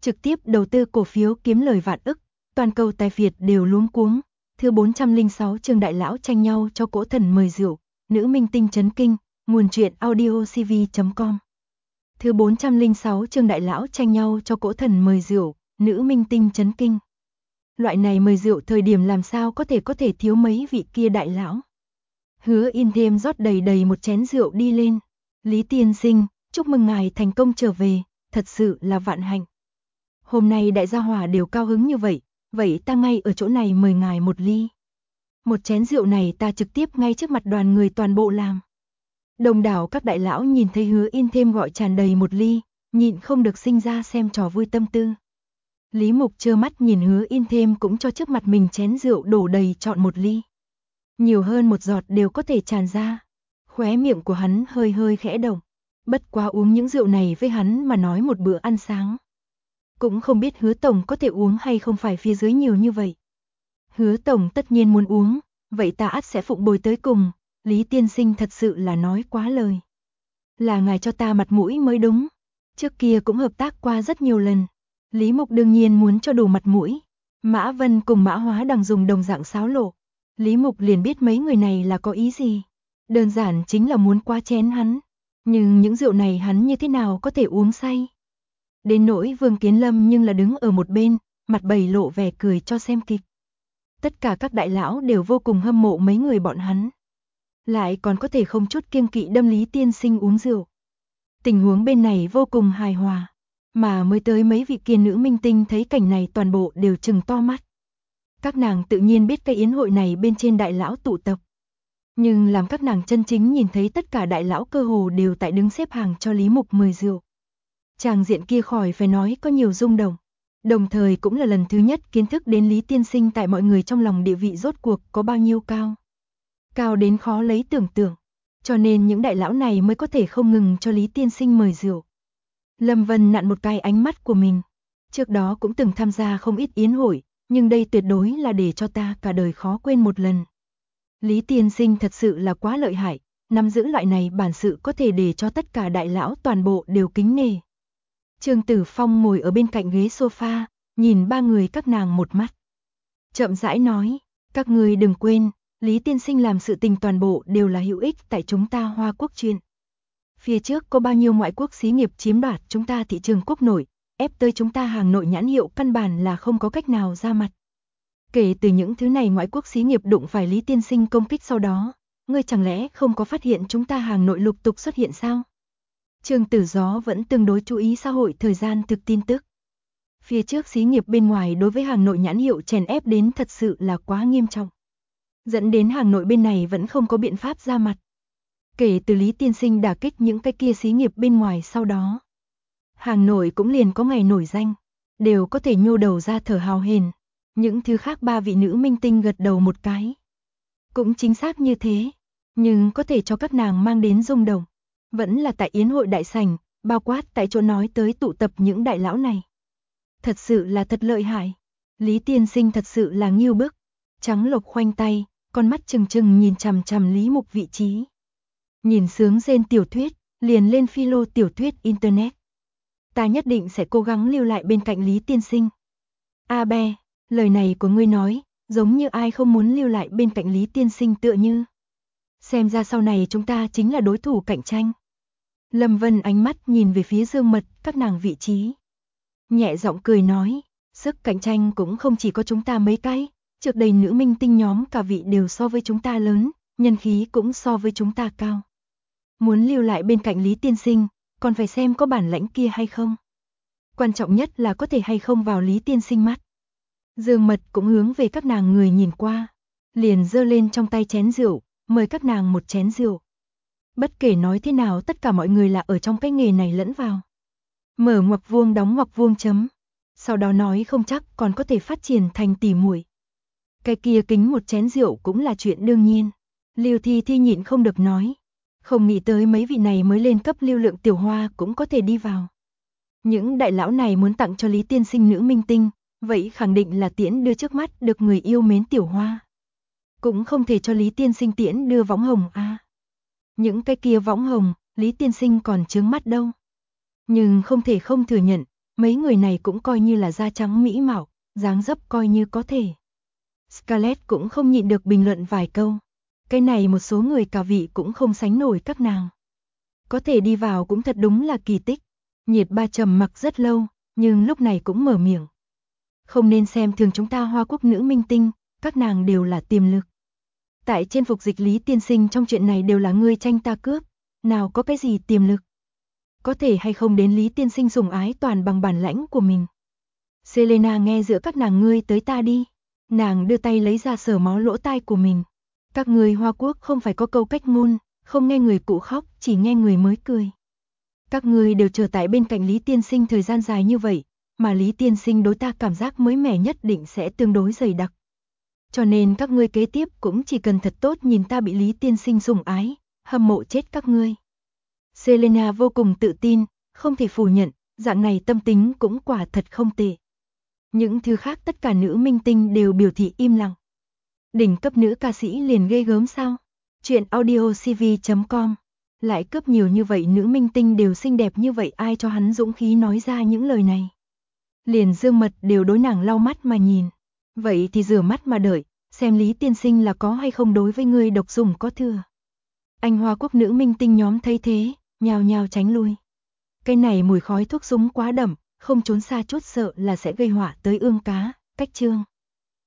trực tiếp đầu tư cổ phiếu kiếm lời vạn ức, toàn cầu tài Việt đều luống cuống. Thứ 406 chương đại lão tranh nhau cho cỗ thần mời rượu, nữ minh tinh chấn kinh, nguồn truyện audiocv.com. Thứ 406 chương đại lão tranh nhau cho cỗ thần mời rượu, nữ minh tinh chấn kinh. Loại này mời rượu thời điểm làm sao có thể thiếu mấy vị kia đại lão. Hứa Yên thêm rót đầy một chén rượu đi lên. Lý tiên sinh, chúc mừng ngài thành công trở về, thật sự là vạn hạnh. Hôm nay đại gia hỏa đều cao hứng như vậy, vậy ta ngay ở chỗ này mời ngài một ly. Một chén rượu này ta trực tiếp ngay trước mặt đoàn người toàn bộ làm. Đồng đảo các đại lão nhìn thấy Hứa Yên thêm gọi tràn đầy một ly, nhịn không được sinh ra xem trò vui tâm tư. Lý Mục trơ mắt nhìn Hứa Yên thêm cũng cho trước mặt mình chén rượu đổ đầy chọn một ly. Nhiều hơn một giọt đều có thể tràn ra. Khóe miệng của hắn hơi khẽ động. Bất quá uống những rượu này với hắn mà nói một bữa ăn sáng. Cũng không biết Hứa Tổng có thể uống hay không phải phía dưới nhiều như vậy. Hứa Tổng tất nhiên muốn uống, vậy ta ắt sẽ phụng bồi tới cùng. Lý tiên sinh thật sự là nói quá lời. Là ngài cho ta mặt mũi mới đúng. Trước kia cũng hợp tác qua rất nhiều lần. Lý Mục đương nhiên muốn cho đủ mặt mũi. Mã Vân cùng Mã Hóa đang dùng đồng dạng xáo lộ. Lý Mục liền biết mấy người này là có ý gì. Đơn giản chính là muốn qua chén hắn. Nhưng những rượu này hắn như thế nào có thể uống say. Đến nỗi Vương Kiến Lâm nhưng là đứng ở một bên, mặt bày lộ vẻ cười cho xem kịch. Tất cả các đại lão đều vô cùng hâm mộ mấy người bọn hắn. Lại còn có thể không chút kiêng kỵ đâm Lý tiên sinh uống rượu. Tình huống bên này vô cùng hài hòa. Mà mới tới mấy vị kia nữ minh tinh thấy cảnh này toàn bộ đều trừng to mắt. Các nàng tự nhiên biết cái yến hội này bên trên đại lão tụ tập. Nhưng làm các nàng chân chính nhìn thấy tất cả đại lão cơ hồ đều tại đứng xếp hàng cho Lý Mục mời rượu. Tràng diện kia khỏi phải nói có nhiều rung động. Đồng thời cũng là lần thứ nhất kiến thức đến Lý tiên sinh tại mọi người trong lòng địa vị rốt cuộc có bao nhiêu cao. Cao đến khó lấy tưởng tượng. Cho nên những đại lão này mới có thể không ngừng cho Lý tiên sinh mời rượu. Lâm Vân nặn một cái ánh mắt của mình. Trước đó cũng từng tham gia không ít yến hội, nhưng đây tuyệt đối là để cho ta cả đời khó quên một lần. Lý tiên sinh thật sự là quá lợi hại, nắm giữ loại này bản sự có thể để cho tất cả đại lão toàn bộ đều kính nể. Trương Tử Phong ngồi ở bên cạnh ghế sofa, nhìn ba người các nàng một mắt. Chậm rãi nói, các người đừng quên, Lý tiên sinh làm sự tình toàn bộ đều là hữu ích tại chúng ta Hoa Quốc chuyện. Phía trước có bao nhiêu ngoại quốc xí nghiệp chiếm đoạt chúng ta thị trường quốc nội, ép tới chúng ta hàng nội nhãn hiệu căn bản là không có cách nào ra mặt. Kể từ những thứ này ngoại quốc xí nghiệp đụng phải Lý tiên sinh công kích sau đó, ngươi chẳng lẽ không có phát hiện chúng ta hàng nội lục tục xuất hiện sao? Trương Tử Gió vẫn tương đối chú ý xã hội thời gian thực tin tức. Phía trước xí nghiệp bên ngoài đối với hàng nội nhãn hiệu chèn ép đến thật sự là quá nghiêm trọng. Dẫn đến hàng nội bên này vẫn không có biện pháp ra mặt. Kể từ Lý tiên sinh đả kích những cái kia xí nghiệp bên ngoài sau đó. Hàng nội cũng liền có ngày nổi danh, đều có thể nhô đầu ra thở hào hển. Những thứ khác ba vị nữ minh tinh gật đầu một cái. Cũng chính xác như thế, nhưng có thể cho các nàng mang đến rung động. Vẫn là tại yến hội đại sảnh, bao quát tại chỗ nói tới tụ tập những đại lão này. Thật sự là thật lợi hại. Lý tiên sinh thật sự là nghiêu bức. Trắng Lộc khoanh tay, con mắt trừng trừng nhìn chằm chằm Lý Mục vị trí. Nhìn sướng rên tiểu thuyết, liền lên philo tiểu thuyết internet. Ta nhất định sẽ cố gắng lưu lại bên cạnh Lý tiên sinh. A Be, lời này của ngươi nói, giống như ai không muốn lưu lại bên cạnh Lý tiên sinh tựa như. Xem ra sau này chúng ta chính là đối thủ cạnh tranh. Lâm Vân ánh mắt nhìn về phía Dương Mật, các nàng vị trí. Nhẹ giọng cười nói, sức cạnh tranh cũng không chỉ có chúng ta mấy cái, trước đây nữ minh tinh nhóm cả vị đều so với chúng ta lớn, nhân khí cũng so với chúng ta cao. Muốn lưu lại bên cạnh Lý tiên sinh, còn phải xem có bản lãnh kia hay không. Quan trọng nhất là có thể hay không vào Lý tiên sinh mắt. Dương Mật cũng hướng về các nàng người nhìn qua, liền giơ lên trong tay chén rượu, mời các nàng một chén rượu. Bất kể nói thế nào tất cả mọi người là ở trong cái nghề này lẫn vào. Mở ngoặc vuông đóng ngoặc vuông chấm. Sau đó nói không chắc còn có thể phát triển thành tỉ muội. Cái kia kính một chén rượu cũng là chuyện đương nhiên. Lưu Thi Thi nhịn không được nói. Không nghĩ tới mấy vị này mới lên cấp lưu lượng tiểu hoa cũng có thể đi vào. Những đại lão này muốn tặng cho Lý tiên sinh nữ minh tinh, vậy khẳng định là tiễn đưa trước mắt được người yêu mến tiểu hoa. Cũng không thể cho Lý tiên sinh tiễn đưa võng hồng a. Những cái kia võng hồng, Lý tiên sinh còn chướng mắt đâu. Nhưng không thể không thừa nhận, Mấy người này cũng coi như là da trắng mỹ mạo, dáng dấp coi như có thể. Scarlett cũng không nhịn được bình luận vài câu. Cái này một số người cả vị cũng không sánh nổi các nàng. Có thể đi vào cũng thật đúng là kỳ tích. Nhiệt Ba trầm mặc rất lâu, nhưng lúc này cũng mở miệng. Không nên xem thường chúng ta Hoa Quốc nữ minh tinh, các nàng đều là tiềm lực. Tại trên phục dịch Lý tiên sinh trong chuyện này đều là ngươi tranh ta cướp, nào có cái gì tiềm lực. Có thể hay không đến Lý tiên sinh sủng ái toàn bằng bản lãnh của mình. Selena nghe giữa các nàng ngươi tới ta đi. Nàng đưa tay lấy ra sờ mó lỗ tai của mình. Các người Hoa Quốc không phải có câu cách ngôn, không nghe người cũ khóc, chỉ nghe người mới cười. Các người đều chờ tại bên cạnh Lý tiên sinh thời gian dài như vậy, mà Lý tiên sinh đối ta cảm giác mới mẻ nhất định sẽ tương đối dày đặc. Cho nên các ngươi kế tiếp cũng chỉ cần thật tốt nhìn ta bị Lý tiên sinh sủng ái, hâm mộ chết các ngươi. Selena vô cùng tự tin, không thể phủ nhận, dạng này tâm tính cũng quả thật không tệ. Những thứ khác tất cả nữ minh tinh đều biểu thị im lặng. Đỉnh cấp nữ ca sĩ liền ghê gớm sao? Chuyện audiocv.com. Lại cấp nhiều như vậy nữ minh tinh đều xinh đẹp như vậy, ai cho hắn dũng khí nói ra những lời này. Liền Dương Mật đều đối nàng lau mắt mà nhìn. Vậy thì rửa mắt mà đợi, xem Lý tiên sinh là có hay không đối với ngươi độc dùng có thừa. Anh Hoa Quốc nữ minh tinh nhóm thấy thế, nhào nhào tránh lui. Cái này mùi khói thuốc súng quá đậm, không trốn xa chút sợ là sẽ gây họa tới ương cá, cách chương.